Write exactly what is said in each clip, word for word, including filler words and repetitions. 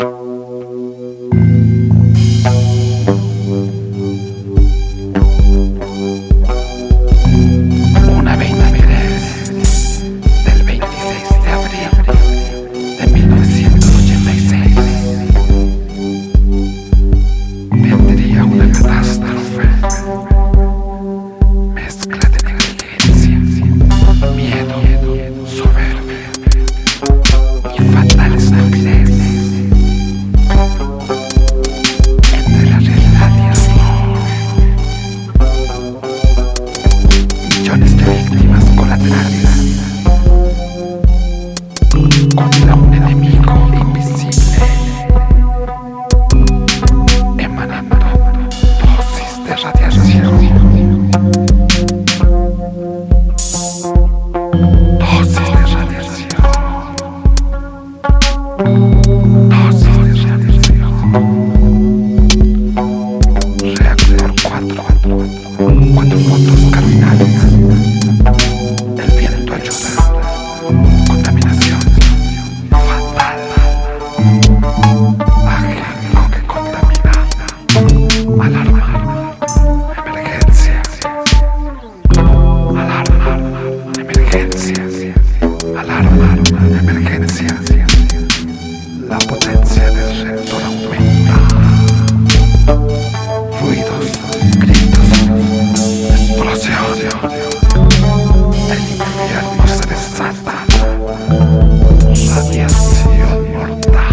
Una veintitrés del veintiséis de abril de mil novecientos ochenta y seis. Vendría una catástrofe, mezcla de negligencia, miedo, soberbia y fatal estupidez. Entre la realidad y el amor, millones de víctimas colaterales contra un enemigo invisible, emanando dosis de radiación. Dosis de radiación. Dosis de radiación. Reactor cuatro. Cuatro puntos cardinales. El viento ayuda. Contaminación fatal. Agente que contamina. Alarma. Emergencia. Alarma. Emergencia. Alarma. Emergencia. La potencia del reactor aumenta. Ruidos, gritos, explosión. El infierno se desata. Radiación mortal.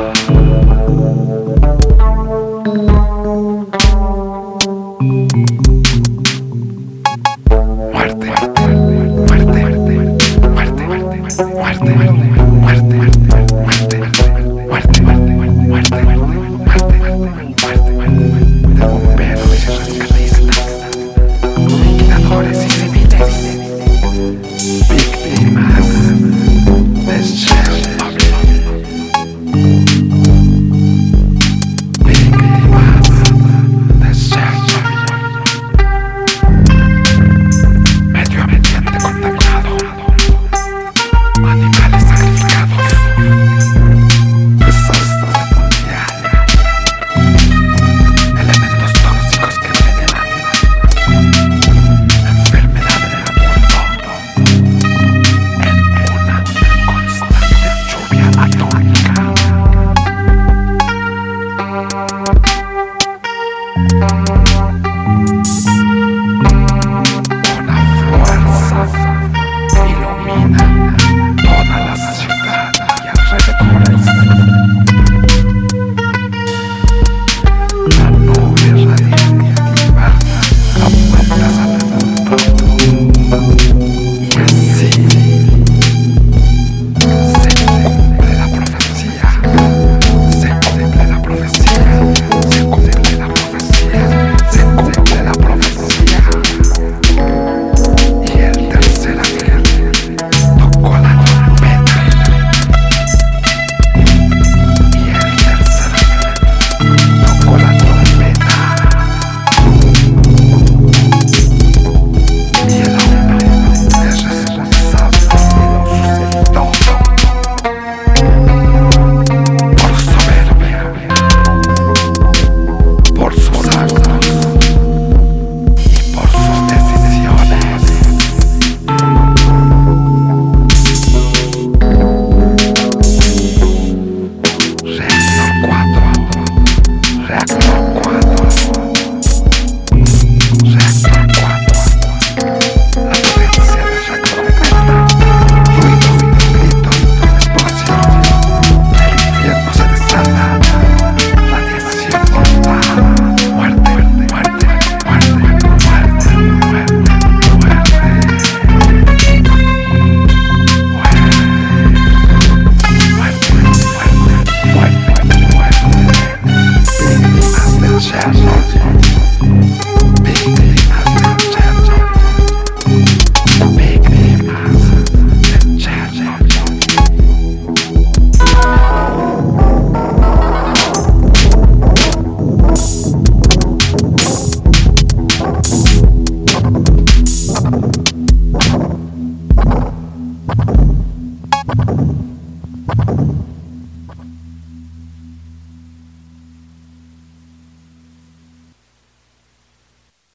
Muerte, muerte, muerte, muerte, muerte, muerte, muerte, muerte, muerte, muerte, de bomberos y rescatistas, liquidadores y civiles, víctimas de Chernobyl, víctimas de Chernobyl, medio ambiente contaminado, animales sacrificados, desastre mundial, elementos tóxicos que envenenan, enfermedad en el mundo, en una constante lluvia atómica. Una fuerza ilumina toda la ciudad y alrededores. La nube radiactiva da vueltas al mundo. Y así se cumple la profecía. Se cumple la profecía. Se cumple la profecía. Se cumple la profecía. Y el tercer ángel tocó la trompeta. Y el tercer ángel tocó la trompeta. Y el hombre es responsable de lo sucedido. Por soberbia, por sus actos y por sus decisiones. Reactor cuatro. Reactor cuatro. Reactor cuatro. La potencia del reactor aumenta. Ruidos, gritos, explosión. El infierno se desata. Radiación mortal. Muerte, muerte, muerte, muerte, muerte, muerte, muerte, muerte, víctimas del Chernobyl, víctimas del Chernobyl, víctimas del Chernobyl. You